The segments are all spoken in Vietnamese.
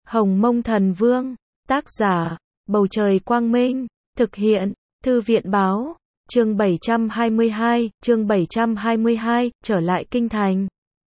Hồng Mông Thần Vương, tác giả, Bầu Trời Quang Minh, thực hiện, Thư viện Báo, chương 722, trở lại kinh thành.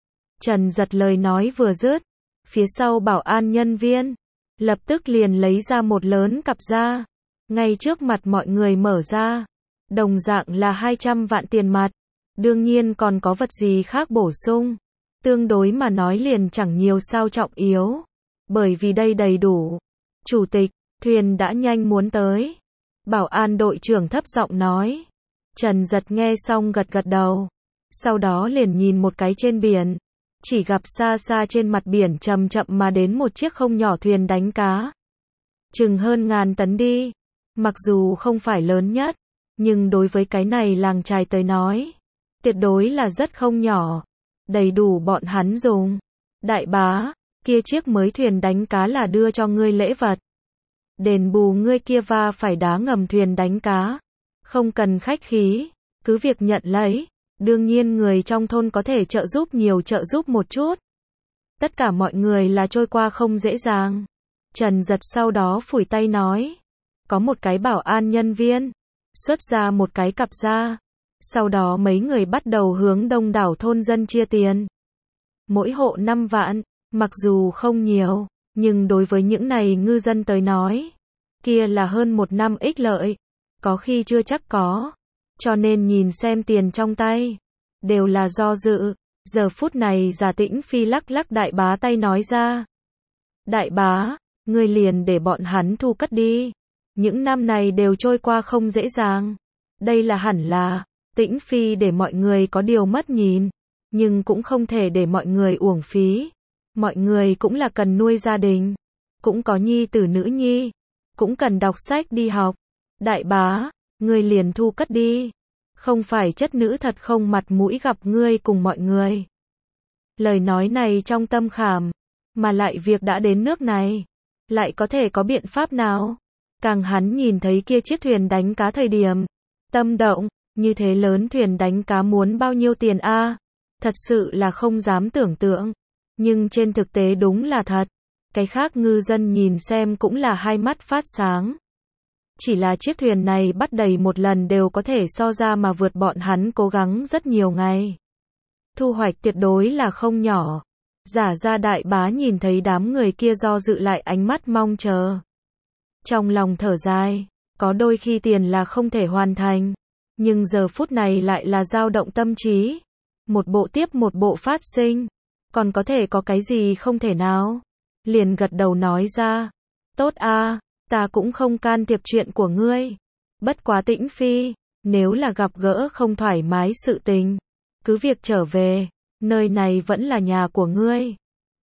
Trần Giật lời nói vừa dứt, phía sau bảo an nhân viên, lập tức liền lấy ra một lớn cặp da, ngay trước mặt mọi người mở ra, đồng dạng là 200 vạn tiền mặt, đương nhiên còn có vật gì khác bổ sung, tương đối mà nói liền chẳng nhiều sao trọng yếu, bởi vì đây đầy đủ. Chủ tịch, thuyền đã nhanh muốn tới. Bảo an đội trưởng thấp giọng nói. Trần Giật nghe xong gật gật đầu, sau đó liền nhìn một cái trên biển, chỉ gặp xa xa trên mặt biển chậm chậm mà đến một chiếc không nhỏ thuyền đánh cá. Chừng hơn 1000 tấn đi, mặc dù không phải lớn nhất, nhưng đối với cái này làng chài tới nói, tuyệt đối là rất không nhỏ, đầy đủ bọn hắn dùng. Đại bá, kia chiếc mới thuyền đánh cá là đưa cho ngươi lễ vật. Đền bù ngươi kia va phải đá ngầm thuyền đánh cá. Không cần khách khí, cứ việc nhận lấy. Đương nhiên người trong thôn có thể trợ giúp nhiều trợ giúp một chút. Tất cả mọi người là trôi qua không dễ dàng. Trần Giật sau đó phủi tay nói. Có một cái bảo an nhân viên, xuất ra một cái cặp da. Sau đó mấy người bắt đầu hướng đông đảo thôn dân chia tiền. Mỗi hộ 5 vạn. Mặc dù không nhiều, nhưng đối với những này ngư dân tới nói, kia là hơn một năm ích lợi, có khi chưa chắc có, cho nên nhìn xem tiền trong tay, đều là do dự. Giờ phút này Giả Tĩnh Phi lắc lắc đại bá tay nói ra. Đại bá, ngươi liền để bọn hắn thu cất đi, những năm này đều trôi qua không dễ dàng, đây là hẳn là, Tĩnh Phi để mọi người có điều mất nhìn, nhưng cũng không thể để mọi người uổng phí. Mọi người cũng là cần nuôi gia đình, cũng có nhi tử nữ nhi, cũng cần đọc sách đi học. Đại bá, ngươi liền thu cất đi, không phải chất nữ thật không mặt mũi gặp ngươi cùng mọi người. Lời nói này trong tâm khảm, mà lại việc đã đến nước này, lại có thể có biện pháp nào? Càng hắn nhìn thấy kia chiếc thuyền đánh cá thời điểm, tâm động, như thế lớn thuyền đánh cá muốn bao nhiêu tiền a? Thật sự là không dám tưởng tượng. Nhưng trên thực tế đúng là thật. Cái khác ngư dân nhìn xem cũng là hai mắt phát sáng. Chỉ là chiếc thuyền này bắt đầy một lần đều có thể so ra mà vượt bọn hắn cố gắng rất nhiều ngày. Thu hoạch tuyệt đối là không nhỏ. Giả ra đại bá nhìn thấy đám người kia do dự lại ánh mắt mong chờ. Trong lòng thở dài, có đôi khi tiền là không thể hoàn thành. Nhưng giờ phút này lại là dao động tâm trí. Một bộ tiếp một bộ phát sinh. Còn có thể có cái gì không thể nào? Liền gật đầu nói ra. Tốt a, ta cũng không can thiệp chuyện của ngươi. Bất quá Tĩnh Phi, nếu là gặp gỡ không thoải mái sự tình, cứ việc trở về, nơi này vẫn là nhà của ngươi.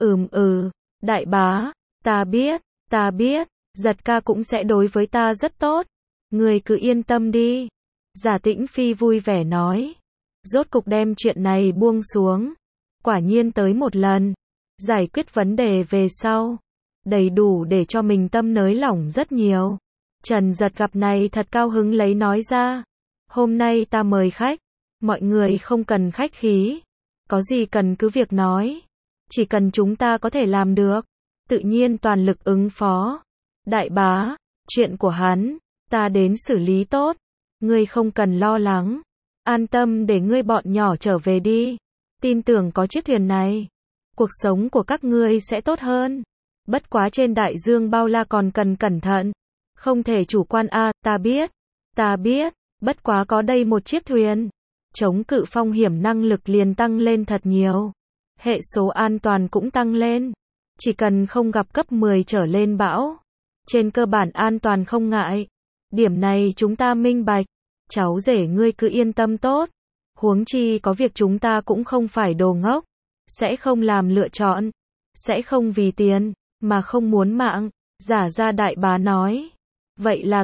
Đại bá, ta biết, Giật ca cũng sẽ đối với ta rất tốt. Ngươi cứ yên tâm đi. Giả Tĩnh Phi vui vẻ nói. Rốt cục đem chuyện này buông xuống. Quả nhiên tới một lần, giải quyết vấn đề về sau, đầy đủ để cho mình tâm nới lỏng rất nhiều. Trần Giật gặp này thật cao hứng lấy nói ra, hôm nay ta mời khách, mọi người không cần khách khí, có gì cần cứ việc nói, chỉ cần chúng ta có thể làm được, tự nhiên toàn lực ứng phó. Đại bá, chuyện của hắn, ta đến xử lý tốt, ngươi không cần lo lắng, an tâm để ngươi bọn nhỏ trở về đi. Tin tưởng có chiếc thuyền này, cuộc sống của các ngươi sẽ tốt hơn. Bất quá trên đại dương bao la còn cần cẩn thận, không thể chủ quan a. Ta biết, bất quá có đây một chiếc thuyền, chống cự phong hiểm năng lực liền tăng lên thật nhiều. Hệ số an toàn cũng tăng lên, chỉ cần không gặp cấp 10 trở lên bão, trên cơ bản an toàn không ngại. Điểm này chúng ta minh bạch, cháu rể ngươi cứ yên tâm tốt. Huống chi có việc chúng ta cũng không phải đồ ngốc, sẽ không làm lựa chọn, sẽ không vì tiền, mà không muốn mạng. Giả ra đại bá nói. Vậy là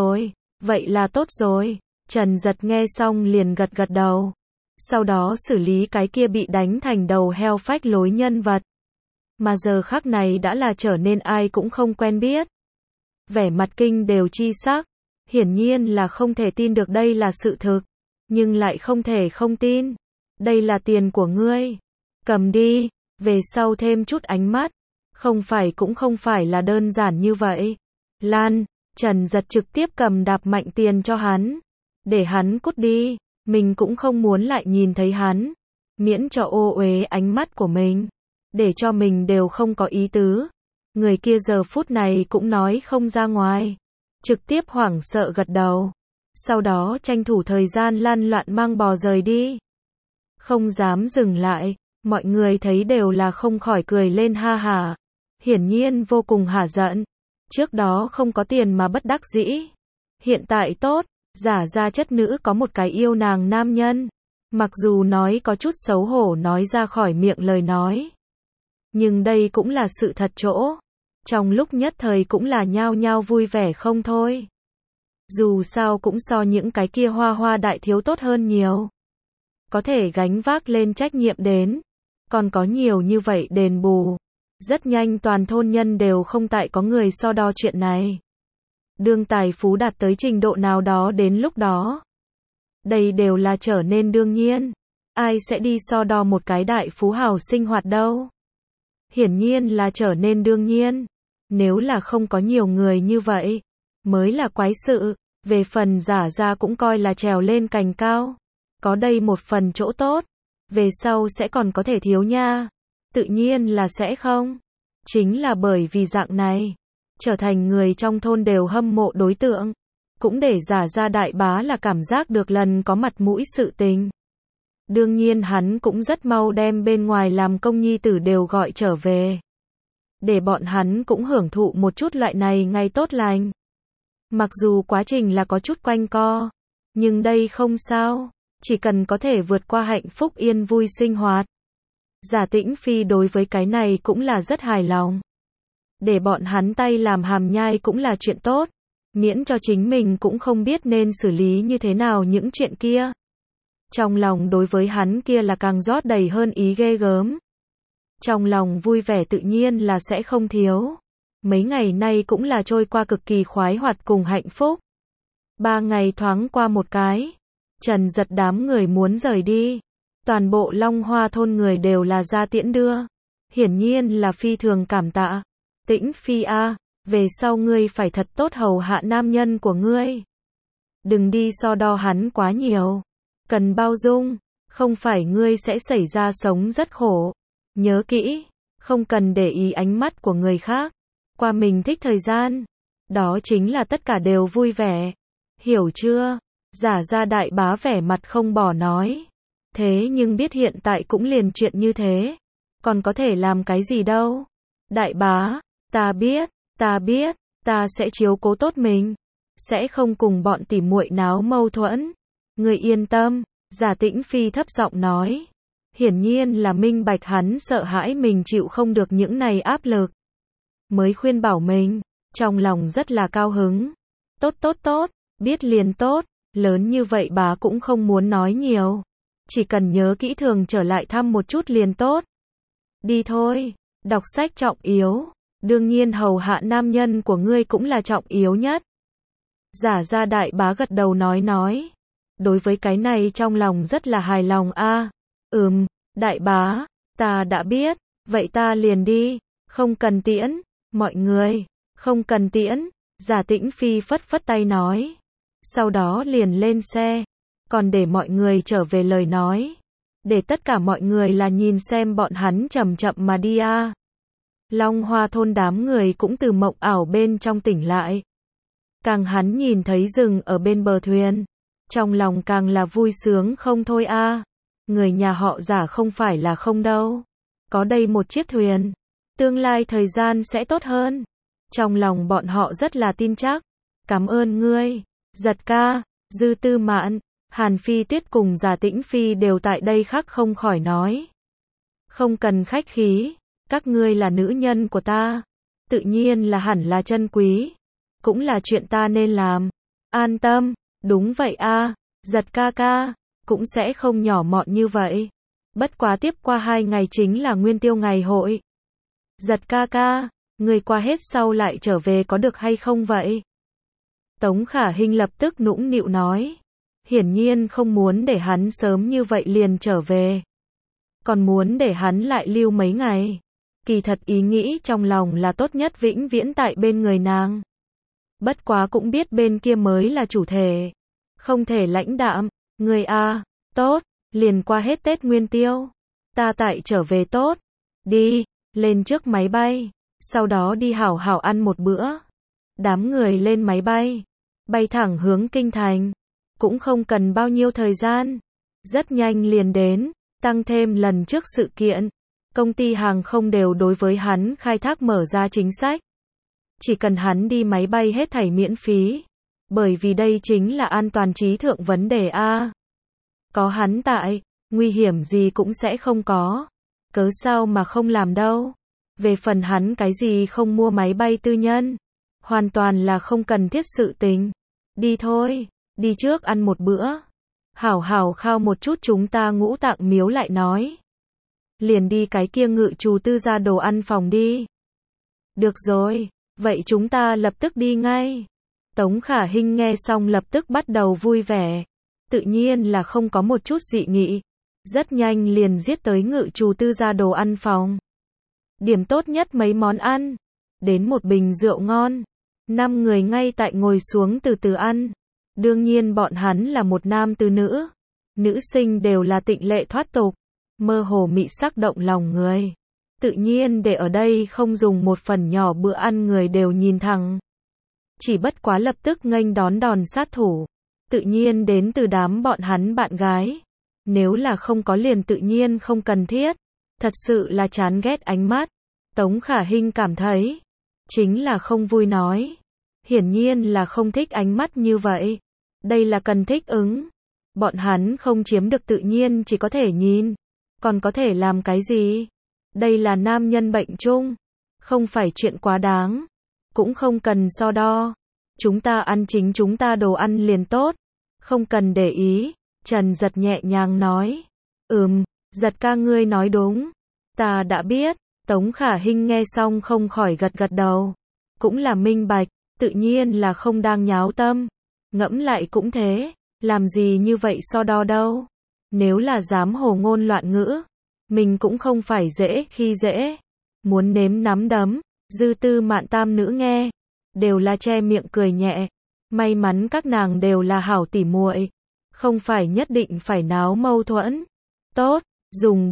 tốt rồi. Trần Giật nghe xong liền gật gật đầu. Sau đó xử lý cái kia bị đánh thành đầu heo phách lối nhân vật. Mà giờ khắc này đã là trở nên ai cũng không quen biết. Vẻ mặt kinh đều chi sắc, hiển nhiên là không thể tin được đây là sự thực. Nhưng lại không thể không tin. Đây là tiền của ngươi. Cầm đi, về sau thêm chút ánh mắt. Không phải cũng không phải là đơn giản như vậy. Lan, Trần Giật trực tiếp cầm đạp mạnh tiền cho hắn. Để hắn cút đi, mình cũng không muốn lại nhìn thấy hắn. Miễn cho ô uế ánh mắt của mình. Để cho mình đều không có ý tứ. Người kia giờ phút này cũng nói không ra ngoài. Trực tiếp hoảng sợ gật đầu. Sau đó tranh thủ thời gian lăn loạn mang bò rời đi. Không dám dừng lại. Mọi người thấy đều là không khỏi cười lên ha hả. Hiển nhiên vô cùng hả giận. Trước đó không có tiền mà bất đắc dĩ. Hiện tại tốt, giả ra chất nữ có một cái yêu nàng nam nhân. Mặc dù nói có chút xấu hổ nói ra khỏi miệng lời nói. Nhưng đây cũng là sự thật chỗ. Trong lúc nhất thời cũng là nhao nhao vui vẻ không thôi. Dù sao cũng so những cái kia hoa hoa đại thiếu tốt hơn nhiều. Có thể gánh vác lên trách nhiệm đến. Còn có nhiều như vậy đền bù. Rất nhanh toàn thôn nhân đều không tại có người so đo chuyện này. Đương tài phú đạt tới trình độ nào đó đến lúc đó. Đây đều là trở nên đương nhiên. Ai sẽ đi so đo một cái đại phú hào sinh hoạt đâu. Hiển nhiên là trở nên đương nhiên. Nếu là không có nhiều người như vậy, mới là quái sự. Về phần giả ra cũng coi là trèo lên cành cao. Có đây một phần chỗ tốt. Về sau sẽ còn có thể thiếu nha. Tự nhiên là sẽ không. Chính là bởi vì dạng này. Trở thành người trong thôn đều hâm mộ đối tượng. Cũng để giả ra đại bá là cảm giác được lần có mặt mũi sự tình. Đương nhiên hắn cũng rất mau đem bên ngoài làm công nhi tử đều gọi trở về. Để bọn hắn cũng hưởng thụ một chút loại này ngày tốt lành. Mặc dù quá trình là có chút quanh co. Nhưng đây không sao. Chỉ cần có thể vượt qua hạnh phúc yên vui sinh hoạt. Giả Tĩnh Phi đối với cái này cũng là rất hài lòng. Để bọn hắn tay làm hàm nhai cũng là chuyện tốt. Miễn cho chính mình cũng không biết nên xử lý như thế nào những chuyện kia. Trong lòng đối với hắn kia là càng rót đầy hơn ý ghê gớm. Trong lòng vui vẻ tự nhiên là sẽ không thiếu. Mấy ngày nay cũng là trôi qua cực kỳ khoái hoạt cùng hạnh phúc. 3 ngày thoáng qua một cái. Trần Giật đám người muốn rời đi. Toàn bộ Long Hoa thôn người đều là ra tiễn đưa. Hiển nhiên là phi thường cảm tạ. Tĩnh Phi a, về sau ngươi phải thật tốt hầu hạ nam nhân của ngươi. Đừng đi so đo hắn quá nhiều. Cần bao dung, không phải ngươi sẽ xảy ra sống rất khổ. Nhớ kỹ, không cần để ý ánh mắt của người khác. Qua mình thích thời gian. Đó chính là tất cả đều vui vẻ. Hiểu chưa? Giả ra đại bá vẻ mặt không bỏ nói. Thế nhưng biết hiện tại cũng liền chuyện như thế. Còn có thể làm cái gì đâu. Đại bá, ta biết, ta sẽ chiếu cố tốt mình. Sẽ không cùng bọn tỉ muội náo mâu thuẫn. Người yên tâm, Giả Tĩnh Phi thấp giọng nói. Hiển nhiên là minh bạch hắn sợ hãi mình chịu không được những này áp lực. Mới khuyên bảo mình, trong lòng rất là cao hứng. Tốt, biết liền tốt, lớn như vậy bà cũng không muốn nói nhiều. Chỉ cần nhớ kỹ thường trở lại thăm một chút liền tốt. Đi thôi, đọc sách trọng yếu, đương nhiên hầu hạ nam nhân của ngươi cũng là trọng yếu nhất. Giả ra đại bá gật đầu nói. Đối với cái này trong lòng rất là hài lòng a. Đại bá, ta đã biết, vậy ta liền đi, không cần tiễn, mọi người, không cần tiễn, Giả Tĩnh Phi phất phất tay nói. Sau đó liền lên xe, còn để mọi người trở về lời nói. Để tất cả mọi người là nhìn xem bọn hắn chậm chậm mà đi a. Long Hoa thôn đám người cũng từ mộng ảo bên trong tỉnh lại. Càng hắn nhìn thấy rừng ở bên bờ thuyền. Trong lòng càng là vui sướng không thôi a. Người nhà họ Giả không phải là không đâu. Có đây một chiếc thuyền. Tương lai thời gian sẽ tốt hơn. Trong lòng bọn họ rất là tin chắc. Cảm ơn ngươi, Giật ca, Dư Tư Mạn, Hàn Phi Tuyết cùng Giả Tĩnh Phi đều tại đây khác không khỏi nói. Không cần khách khí, các ngươi là nữ nhân của ta. Tự nhiên là hẳn là chân quý. Cũng là chuyện ta nên làm. An tâm, đúng vậy a, Giật ca ca, cũng sẽ không nhỏ mọn như vậy. Bất quá tiếp qua 2 ngày chính là Nguyên Tiêu ngày hội. Giật ca ca, người qua hết sau lại trở về có được hay không vậy? Tống Khả Hinh lập tức nũng nịu nói. Hiển nhiên không muốn để hắn sớm như vậy liền trở về. Còn muốn để hắn lại lưu mấy ngày. Kỳ thật ý nghĩ trong lòng là tốt nhất vĩnh viễn tại bên người nàng. Bất quá cũng biết bên kia mới là chủ thể. Không thể lãnh đạm, người a, tốt, liền qua hết Tết Nguyên Tiêu. Ta tại trở về tốt. Đi, lên trước máy bay, sau đó đi hảo hảo ăn một bữa. Đám người lên máy bay, bay thẳng hướng kinh thành. Cũng không cần bao nhiêu thời gian. Rất nhanh liền đến, tăng thêm lần trước sự kiện. Công ty hàng không đều đối với hắn khai thác mở ra chính sách. Chỉ cần hắn đi máy bay hết thảy miễn phí. Bởi vì đây chính là an toàn trí thượng vấn đề a. Có hắn tại, nguy hiểm gì cũng sẽ không có. Cớ sao mà không làm đâu. Về phần hắn cái gì không mua máy bay tư nhân. Hoàn toàn là không cần thiết sự tình. Đi thôi, đi trước ăn một bữa. Hảo hảo khao một chút chúng ta Ngũ Tạng Miếu lại nói. Liền đi cái kia Ngự Trù Tư gia đồ ăn phòng đi. Được rồi, vậy chúng ta lập tức đi ngay. Tống Khả Hinh nghe xong lập tức bắt đầu vui vẻ. Tự nhiên là không có một chút dị nghị. Rất nhanh liền giết tới Ngự Trù Tư gia đồ ăn phòng. Điểm tốt nhất mấy món ăn. Đến một bình rượu ngon. 5 người ngay tại ngồi xuống từ từ ăn. Đương nhiên bọn hắn là một nam từ nữ. Nữ sinh đều là tịnh lệ thoát tục. Mơ hồ mị sắc động lòng người. Tự nhiên để ở đây không dùng một phần nhỏ bữa ăn người đều nhìn thẳng. Chỉ bất quá lập tức nghênh đón đòn sát thủ. Tự nhiên đến từ đám bọn hắn bạn gái. Nếu là không có liền tự nhiên không cần thiết. Thật sự là chán ghét ánh mắt. Tống Khả Hinh cảm thấy. Chính là không vui nói. Hiển nhiên là không thích ánh mắt như vậy. Đây là cần thích ứng. Bọn hắn không chiếm được tự nhiên chỉ có thể nhìn. Còn có thể làm cái gì? Đây là nam nhân bệnh chung. Không phải chuyện quá đáng. Cũng không cần so đo. Chúng ta ăn chính chúng ta đồ ăn liền tốt. Không cần để ý. Trần Giật nhẹ nhàng nói. Giật ca ngươi nói đúng. Ta đã biết. Tống Khả Hinh nghe xong không khỏi gật gật đầu. Cũng là minh bạch. Tự nhiên là không đang nháo tâm. Ngẫm lại cũng thế. Làm gì như vậy so đo đâu. Nếu là dám hồ ngôn loạn ngữ. Mình cũng không phải dễ khi dễ. Muốn nếm nắm đấm. Dư Tư Mạn tam nữ nghe. Đều là che miệng cười nhẹ. May mắn các nàng đều là hảo tỉ muội. Không phải nhất định phải náo mâu thuẫn. Tốt, dùng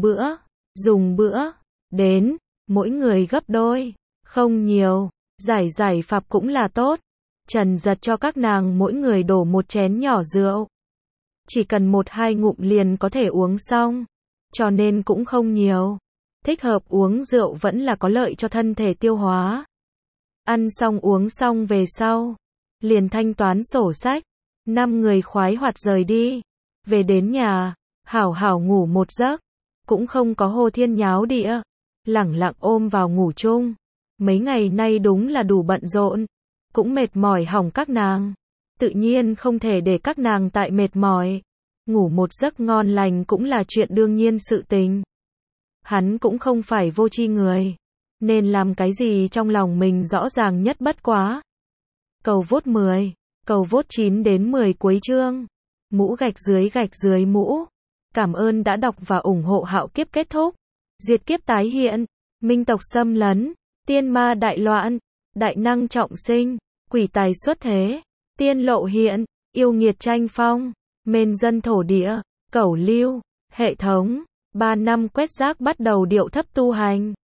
bữa. Đến, mỗi người gấp đôi. Không nhiều, giải phạp cũng là tốt. Trần Giật cho các nàng mỗi người đổ một chén nhỏ rượu. Chỉ cần 1-2 ngụm liền có thể uống xong. Cho nên cũng không nhiều. Thích hợp uống rượu vẫn là có lợi cho thân thể tiêu hóa. Ăn xong uống xong về sau. Liền thanh toán sổ sách. 5 người khoái hoạt rời đi. Về đến nhà. Hảo hảo ngủ một giấc. Cũng không có hô thiên nháo địa. Lẳng lặng ôm vào ngủ chung. Mấy ngày nay đúng là đủ bận rộn. Cũng mệt mỏi hỏng các nàng. Tự nhiên không thể để các nàng tại mệt mỏi. Ngủ một giấc ngon lành cũng là chuyện đương nhiên sự tình. Hắn cũng không phải vô tri người. Nên làm cái gì trong lòng mình rõ ràng nhất bất quá. Cầu vote 10. Cầu vote 9 đến 10 cuối chương. Mũ gạch dưới mũ. Cảm ơn đã đọc và ủng hộ Hạo Kiếp kết thúc. Diệt kiếp tái hiện. Minh tộc xâm lấn. Tiên ma đại loạn. Đại năng trọng sinh. Quỷ tài xuất thế. Tiên lộ hiện. Yêu nghiệt tranh phong. Mên dân thổ địa. Cẩu lưu. Hệ thống. 3 năm quét rác bắt đầu điệu thấp tu hành.